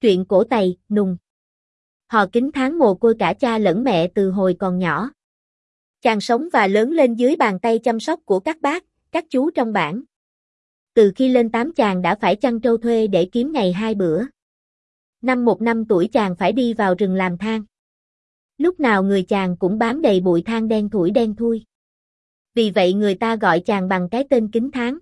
Truyện cổ Tày, Nùng. Hò Kính Tháng mồ côi cả cha lẫn mẹ từ hồi còn nhỏ. Chàng sống và lớn lên dưới bàn tay chăm sóc của các bác, các chú trong bản. Từ khi lên 8 chàng đã phải chăn trâu thuê để kiếm ngày 2 bữa. Năm 1 năm tuổi chàng phải đi vào rừng làm than. Lúc nào người chàng cũng bám đầy bụi than đen thui. Vì vậy người ta gọi chàng bằng cái tên Kính Tháng.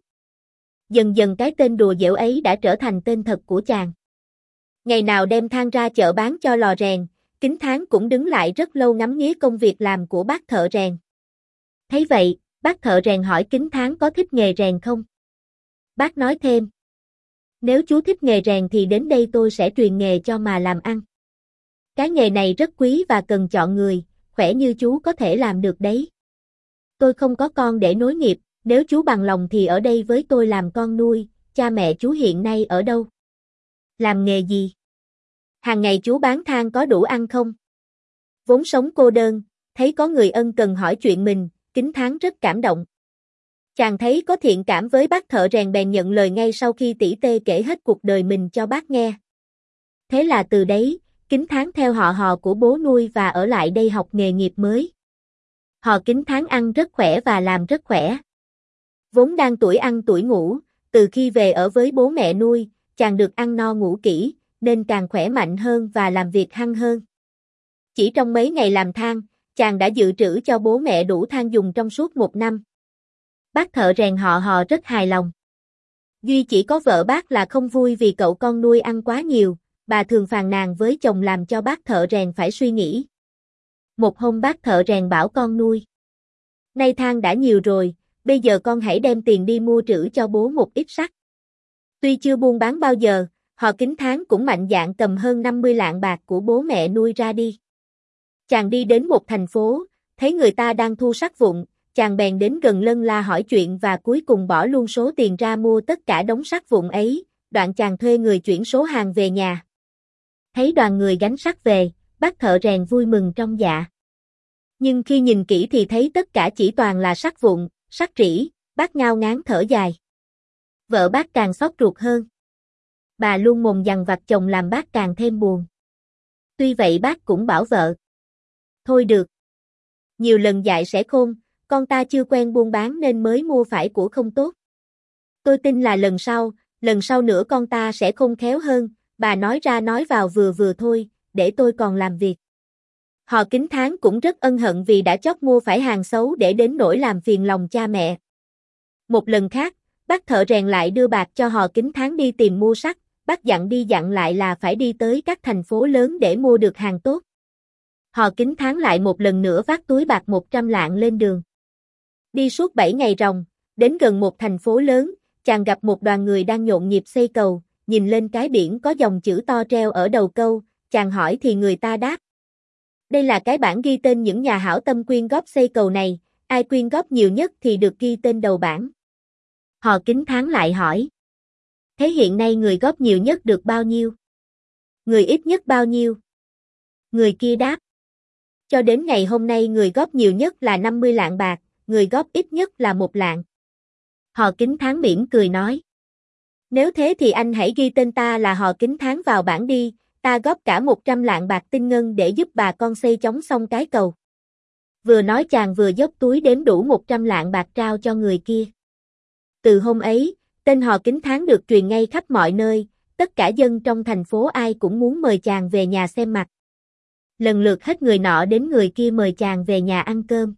Dần dần cái tên đùa giỡn ấy đã trở thành tên thật của chàng. Ngày nào đem than ra chợ bán cho lò rèn, Kính Tháng cũng đứng lại rất lâu ngắm nghía công việc làm của bác thợ rèn. Thấy vậy, bác thợ rèn hỏi Kính Tháng có thích nghề rèn không? Bác nói thêm: nếu chú thích nghề rèn thì đến đây tôi sẽ truyền nghề cho mà làm ăn. Cái nghề này rất quý và cần chọn người, khỏe như chú có thể làm được đấy. Tôi không có con để nối nghiệp, nếu chú bằng lòng thì ở đây với tôi làm con nuôi. Cha mẹ chú hiện nay ở đâu? Làm nghề gì? Hàng ngày chú bán than có đủ ăn không? Vốn sống cô đơn, thấy có người ân cần hỏi chuyện mình, Kính Tháng rất cảm động. Chàng thấy có thiện cảm với bác thợ rèn bèn nhận lời ngay sau khi tỉ tê kể hết cuộc đời mình cho bác nghe. Thế là từ đấy, Kính Tháng theo họ Hò của bố nuôi và ở lại đây học nghề nghiệp mới. Hò Kính Tháng ăn rất khỏe và làm rất khỏe. Vốn đang tuổi ăn tuổi ngủ, từ khi về ở với bố mẹ nuôi, chàng được ăn no ngủ kỹ, nên càng khỏe mạnh hơn và làm việc hăng hơn. Chỉ trong mấy ngày làm than, chàng đã dự trữ cho bố mẹ đủ than dùng trong suốt 1 năm. Bác thợ rèn họ Hò rất hài lòng. Duy chỉ có vợ bác là không vui vì cậu con nuôi ăn quá nhiều, bà thường phàn nàn với chồng làm cho bác thợ rèn phải suy nghĩ. Một hôm bác thợ rèn bảo con nuôi: nay than đã nhiều rồi, bây giờ con hãy đem tiền đi mua trữ cho bố một ít sắt. Tuy chưa buôn bán bao giờ, Hò Kính Tháng cũng mạnh dạn cầm hơn 50 lạng bạc của bố mẹ nuôi ra đi. Chàng đi đến một thành phố, thấy người ta đang thu sắt vụn, chàng bèn đến gần lân la hỏi chuyện và cuối cùng bỏ luôn số tiền ra mua tất cả đống sắt vụn ấy, đoạn chàng thuê người chuyển số hàng về nhà. Thấy đoàn người gánh sắt về, bác thợ rèn vui mừng trong dạ. Nhưng khi nhìn kỹ thì thấy tất cả chỉ toàn là sắt vụn, sắt rỉ, bác ngao ngán thở dài. Vợ bác càng xót ruột hơn. Bà luôn mồm dằn vặt chồng làm bác càng thêm buồn. Tuy vậy bác cũng bảo vợ: thôi được. Nhiều lần dạy sẽ khôn, con ta chưa quen buôn bán nên mới mua phải của không tốt. Tôi tin là lần sau nữa con ta sẽ khôn khéo hơn, bà nói ra nói vào vừa vừa thôi, để tôi còn làm việc. Hò Kính Tháng cũng rất ân hận vì đã chót mua phải hàng xấu để đến nỗi làm phiền lòng cha mẹ. Một lần khác, bác thợ rèn lại đưa bạc cho Hò Kính Tháng đi tìm mua sắt, bác dặn đi dặn lại là phải đi tới các thành phố lớn để mua được hàng tốt. Hò Kính Tháng lại một lần nữa vác túi bạc 100 lạng lên đường. Đi suốt 7 ngày ròng, đến gần một thành phố lớn, chàng gặp một đoàn người đang nhộn nhịp xây cầu, nhìn lên cái biển có dòng chữ to treo ở đầu câu, chàng hỏi thì người ta đáp: đây là cái bảng ghi tên những nhà hảo tâm quyên góp xây cầu này, ai quyên góp nhiều nhất thì được ghi tên đầu bảng. Hò Kính Tháng lại hỏi: thế hiện nay người góp nhiều nhất được bao nhiêu? Người ít nhất bao nhiêu? Người kia đáp: cho đến ngày hôm nay người góp nhiều nhất là 50 lạng bạc, người góp ít nhất là 1 lạng. Hò Kính Tháng mỉm cười nói: nếu thế thì anh hãy ghi tên ta là Hò Kính Tháng vào bảng đi, ta góp cả 100 lạng bạc tinh ngân để giúp bà con xây chóng xong cái cầu. Vừa nói chàng vừa dốc túi đếm đủ 100 lạng bạc trao cho người kia. Từ hôm ấy, tên Hò Kính Tháng được truyền ngay khắp mọi nơi, tất cả dân trong thành phố ai cũng muốn mời chàng về nhà xem mặt. Lần lượt hết người nọ đến người kia mời chàng về nhà ăn cơm.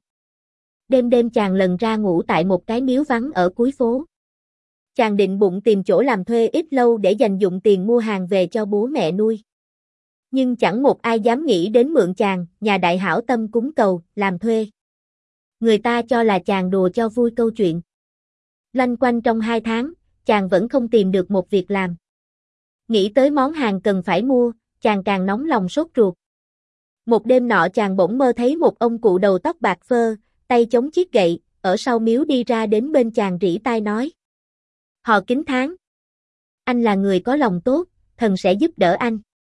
Đêm đêm chàng lần ra ngủ tại một cái miếu vắng ở cuối phố. Chàng định bụng tìm chỗ làm thuê ít lâu để dành dụm tiền mua hàng về cho bố mẹ nuôi. Nhưng chẳng một ai dám nghĩ đến mượn chàng, nhà đại hảo tâm cúng cầu, làm thuê. Người ta cho là chàng đùa cho vui câu chuyện. Loanh quanh trong 2 tháng, chàng vẫn không tìm được một việc làm. Nghĩ tới món hàng cần phải mua, chàng càng nóng lòng sốt ruột. Một đêm nọ chàng bỗng mơ thấy một ông cụ đầu tóc bạc phơ, tay chống chiếc gậy, ở sau miếu đi ra đến bên chàng rỉ tai nói: Hò Kính Tháng, anh là người có lòng tốt, thần sẽ giúp đỡ anh.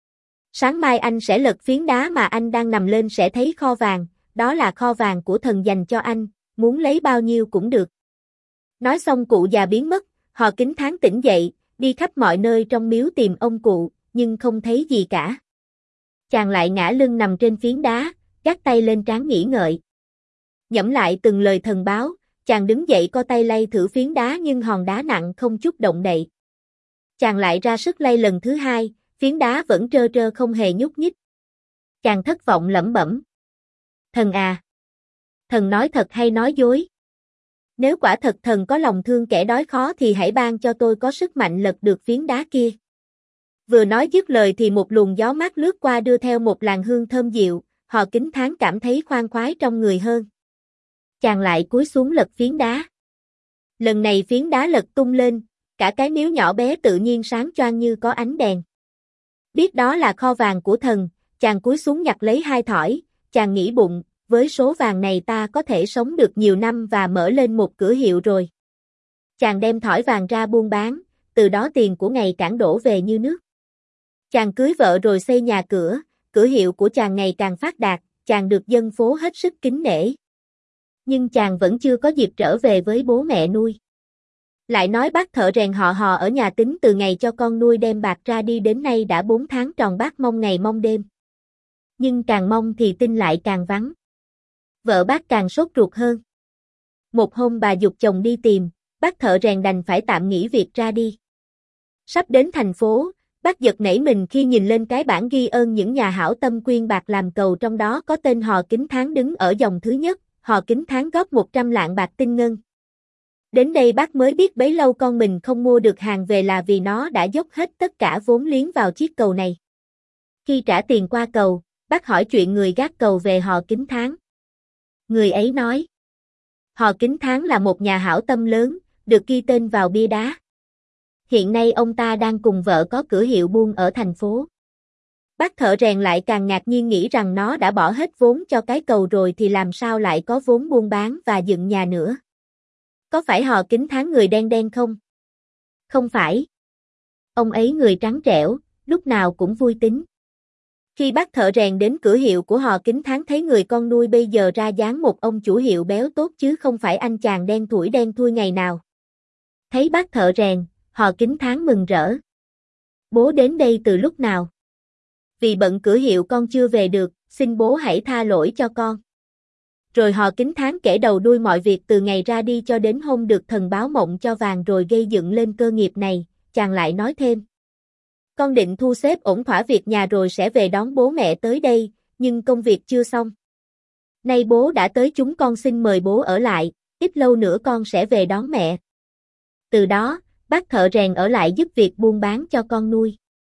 Sáng mai anh sẽ lật phiến đá mà anh đang nằm lên sẽ thấy kho vàng, đó là kho vàng của thần dành cho anh, muốn lấy bao nhiêu cũng được. Nói xong cụ già biến mất, Hò Kính Tháng tỉnh dậy, đi khắp mọi nơi trong miếu tìm ông cụ, nhưng không thấy gì cả. Chàng lại ngã lưng nằm trên phiến đá, gác tay lên trán nghĩ ngợi. Nhẩm lại từng lời thần báo, chàng đứng dậy co tay lay thử phiến đá nhưng hòn đá nặng không chút động đậy. Chàng lại ra sức lay lần thứ hai, phiến đá vẫn trơ trơ không hề nhúc nhích. Chàng thất vọng lẩm bẩm. Thần à! Thần nói thật hay nói dối? Nếu quả thật thần có lòng thương kẻ đói khó thì hãy ban cho tôi có sức mạnh lật được phiến đá kia. Vừa nói dứt lời thì một luồng gió mát lướt qua đưa theo một làn hương thơm dịu, Hò Kính Thán cảm thấy khoan khoái trong người hơn. Chàng lại cúi xuống lật phiến đá. Lần này phiến đá lật tung lên, cả cái miếu nhỏ bé tự nhiên sáng choang như có ánh đèn. Biết đó là kho vàng của thần, chàng cúi xuống nhặt lấy 2 thỏi, chàng nghĩ bụng, với số vàng này ta có thể sống được nhiều năm và mở lên một cửa hiệu rồi. Chàng đem thỏi vàng ra buôn bán, từ đó tiền của ngày càng đổ về như nước. Chàng cưới vợ rồi xây nhà cửa, cửa hiệu của chàng ngày càng phát đạt, chàng được dân phố hết sức kính nể. Nhưng chàng vẫn chưa có dịp trở về với bố mẹ nuôi. Lại nói bác thợ rèn họ Hò ở nhà tính từ ngày cho con nuôi đem bạc ra đi đến nay đã 4 tháng tròn, bác mong ngày mong đêm. Nhưng càng mong thì tin lại càng vắng. Vợ bác càng sốt ruột hơn. Một hôm bà giục chồng đi tìm, bác thợ rèn đành phải tạm nghỉ việc ra đi. Sắp đến thành phố, bác giật nảy mình khi nhìn lên cái bảng ghi ơn những nhà hảo tâm quyên bạc làm cầu, trong đó có tên Hò Kính Thán đứng ở dòng thứ nhất. Hò Kính Thán góp 100 lạng bạc tinh ngân. Đến đây bác mới biết bấy lâu con mình không mua được hàng về là vì nó đã dốc hết tất cả vốn liếng vào chiếc cầu này. Khi trả tiền qua cầu, bác hỏi chuyện người gác cầu về Hò Kính Thán. Người ấy nói, Hò Kính Thán là một nhà hảo tâm lớn, được ghi tên vào bia đá. Hiện nay ông ta đang cùng vợ có cửa hiệu buôn ở thành phố. Bác thợ rèn lại càng ngạc nhiên nghĩ rằng nó đã bỏ hết vốn cho cái cầu rồi thì làm sao lại có vốn buôn bán và dựng nhà nữa. Có phải Hò Kính Thán người đen đen không? Không phải. Ông ấy người trắng trẻo, lúc nào cũng vui tính. Khi bác thợ rèn đến cửa hiệu của Hò Kính Thán thấy người con nuôi bây giờ ra dáng một ông chủ hiệu béo tốt chứ không phải anh chàng đen thui ngày nào. Thấy bác thợ rèn, Hò Kính Thán mừng rỡ. Bố đến đây từ lúc nào? Vì bận cửa hiệu con chưa về được, xin bố hãy tha lỗi cho con. Rồi Hò Kính Thán kể đầu đuôi mọi việc từ ngày ra đi cho đến hôm được thần báo mộng cho vàng rồi gây dựng lên cơ nghiệp này, chàng lại nói thêm. Con định thu xếp ổn thỏa việc nhà rồi sẽ về đón bố mẹ tới đây, nhưng công việc chưa xong. Nay bố đã tới, chúng con xin mời bố ở lại, ít lâu nữa con sẽ về đón mẹ. Từ đó, bác thợ rèn ở lại giúp việc buôn bán cho con nuôi.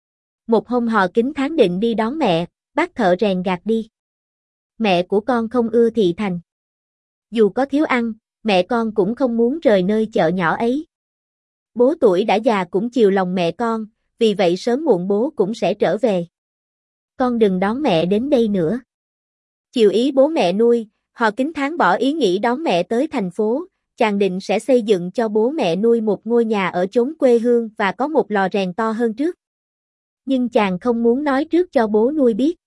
Một hôm Hò Kính Thán định đi đón mẹ, bác thợ rèn gạt đi. Mẹ của con không ưa thị thành. Dù có thiếu ăn, mẹ con cũng không muốn rời nơi chợ nhỏ ấy. Bố tuổi đã già cũng chiều lòng mẹ con, vì vậy sớm muộn bố cũng sẽ trở về. Con đừng đón mẹ đến đây nữa. Chiều ý bố mẹ nuôi, Hò Kính Thán bỏ ý nghĩ đón mẹ tới thành phố, chàng định sẽ xây dựng cho bố mẹ nuôi một ngôi nhà ở chốn quê hương và có một lò rèn to hơn trước. Nhưng chàng không muốn nói trước cho bố nuôi biết.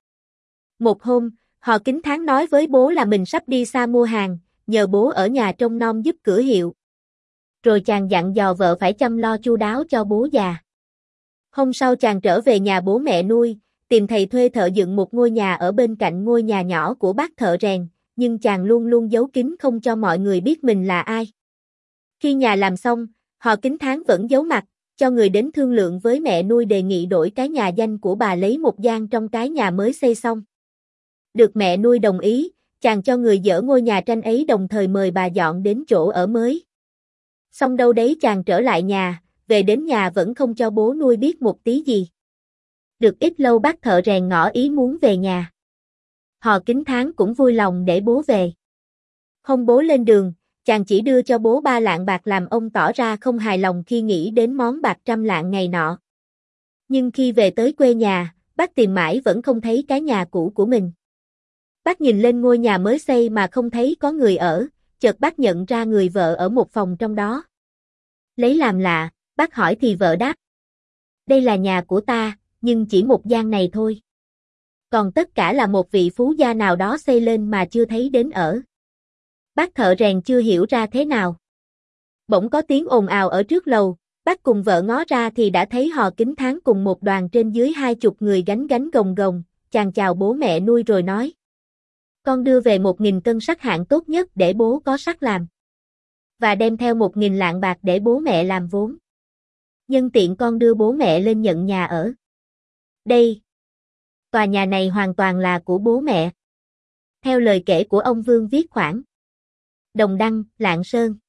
Một hôm, Hò Kính Thán nói với bố là mình sắp đi xa mua hàng, nhờ bố ở nhà trông nom giúp cửa hiệu. Rồi chàng dặn dò vợ phải chăm lo chu đáo cho bố già. Hôm sau chàng trở về nhà bố mẹ nuôi, tìm thầy thuê thợ dựng một ngôi nhà ở bên cạnh ngôi nhà nhỏ của bác thợ rèn, nhưng chàng luôn luôn giấu kín không cho mọi người biết mình là ai. Khi nhà làm xong, Hò Kính Thán vẫn giấu mặt, cho người đến thương lượng với mẹ nuôi đề nghị đổi cái nhà danh của bà lấy một gian trong cái nhà mới xây xong. Được mẹ nuôi đồng ý, chàng cho người dỡ ngôi nhà tranh ấy đồng thời mời bà dọn đến chỗ ở mới. Xong đâu đấy chàng trở lại nhà, về đến nhà vẫn không cho bố nuôi biết một tí gì. Được ít lâu bác thợ rèn ngỏ ý muốn về nhà. Hò Kính Thán cũng vui lòng để bố về. Hôm bố lên đường, chàng chỉ đưa cho bố 3 lạng bạc làm ông tỏ ra không hài lòng khi nghĩ đến món bạc 100 lạng ngày nọ. Nhưng khi về tới quê nhà, bác tìm mãi vẫn không thấy cái nhà cũ của mình. Bác nhìn lên ngôi nhà mới xây mà không thấy có người ở, chợt bác nhận ra người vợ ở một phòng trong đó. Lấy làm lạ, bác hỏi thì vợ đáp. Đây là nhà của ta, nhưng chỉ một gian này thôi. Còn tất cả là một vị phú gia nào đó xây lên mà chưa thấy đến ở. Bác thợ rèn chưa hiểu ra thế nào. Bỗng có tiếng ồn ào ở trước lầu, Bác cùng vợ ngó ra thì đã thấy Hò Kính Thắng cùng một đoàn trên dưới 20 người gánh gánh gồng gồng, chàng chào bố mẹ nuôi rồi nói. Con đưa về 1.000 cân sắt hạng tốt nhất để bố có sắt làm. Và đem theo 1.000 lạng bạc để bố mẹ làm vốn. Nhân tiện con đưa bố mẹ lên nhận nhà ở. Đây. Tòa nhà này hoàn toàn là của bố mẹ. Theo lời kể của ông Vương viết khoản. Đồng Đăng, Lạng Sơn.